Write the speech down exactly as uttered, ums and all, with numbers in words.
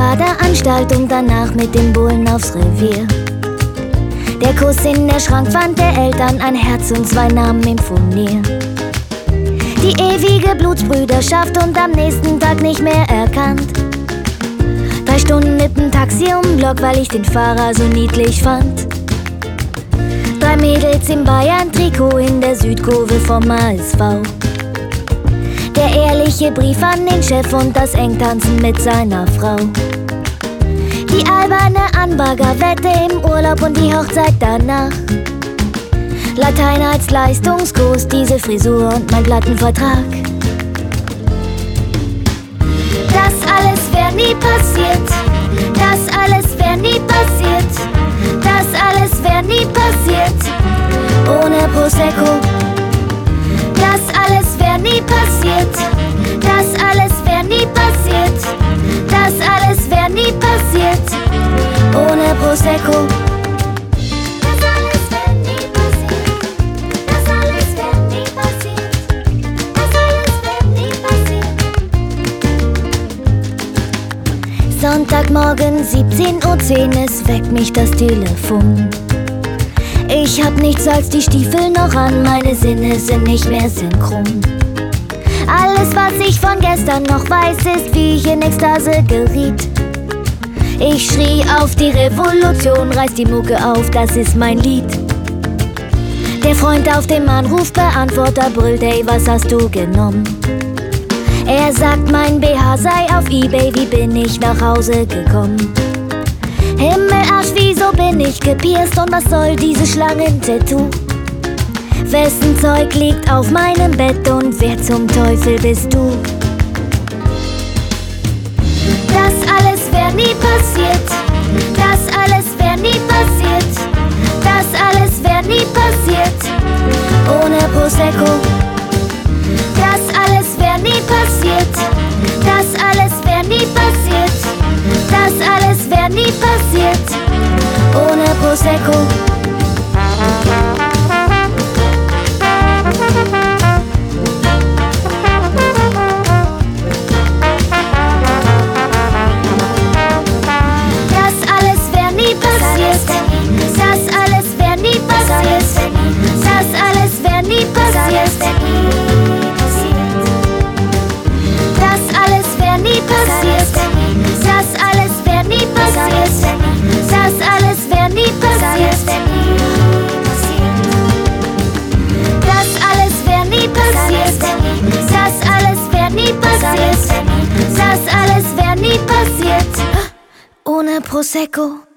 Badeanstalt und danach mit dem Bullen aufs Revier. Der Kuss in der Schrankwand der Eltern, ein Herz und zwei Namen im Furnier. Die ewige Blutsbrüderschaft und am nächsten Tag nicht mehr erkannt. Drei Stunden mit dem Taxi um Block, weil ich den Fahrer so niedlich fand. Drei Mädels im Bayern-Trikot in der Südkurve vom A S V. Der ehrliche Brief an den Chef und das Engtanzen mit seiner Frau. Die alberne Anbaggerwette im Urlaub und die Hochzeit danach. Latein als Leistungskurs, diese Frisur und mein Plattenvertrag. Das alles wär nie passiert, das alles wär nie passiert, das alles wär nie passiert, ohne Prosecco. Das alles wär nie passiert, das alles wär nie passiert, das alles wär nie passiert, ohne Prosecco. Das alles wär nie passiert, das alles wär nie passiert, das alles wär nie passiert. Sonntagmorgen siebzehn Uhr zehn, es weckt mich das Telefon. Ich hab nichts als die Stiefel noch an, meine Sinne sind nicht mehr synchron. Alles, was ich von gestern noch weiß, ist, wie ich in Ekstase geriet. Ich schrie auf die Revolution, reiß die Mucke auf, das ist mein Lied. Der Freund auf dem Anrufbeantworter brüllt, ey, was hast du genommen? Er sagt, mein B H sei auf eBay, wie bin ich nach Hause gekommen? Himmelarsch, wieso bin ich gepierst und was soll dieses Schlangen-Tattoo? Wessen Zeug liegt auf meinem Bett und wer zum Teufel bist du? Das alles wär nie passiert, das alles wär nie passiert, das alles wär nie passiert, ohne Prosecco. Das alles wär nie passiert, das alles wär nie passiert, das alles wär nie passiert, ohne Prosecco. Das alles wär nie passiert, das alles wär nie passiert, das alles wär nie passiert. Das alles wär nie passiert, das alles wär nie passiert, das alles wär nie passiert. Das alles wär nie passiert, das alles wär nie passiert, das alles wär nie passiert, ohne Prosecco.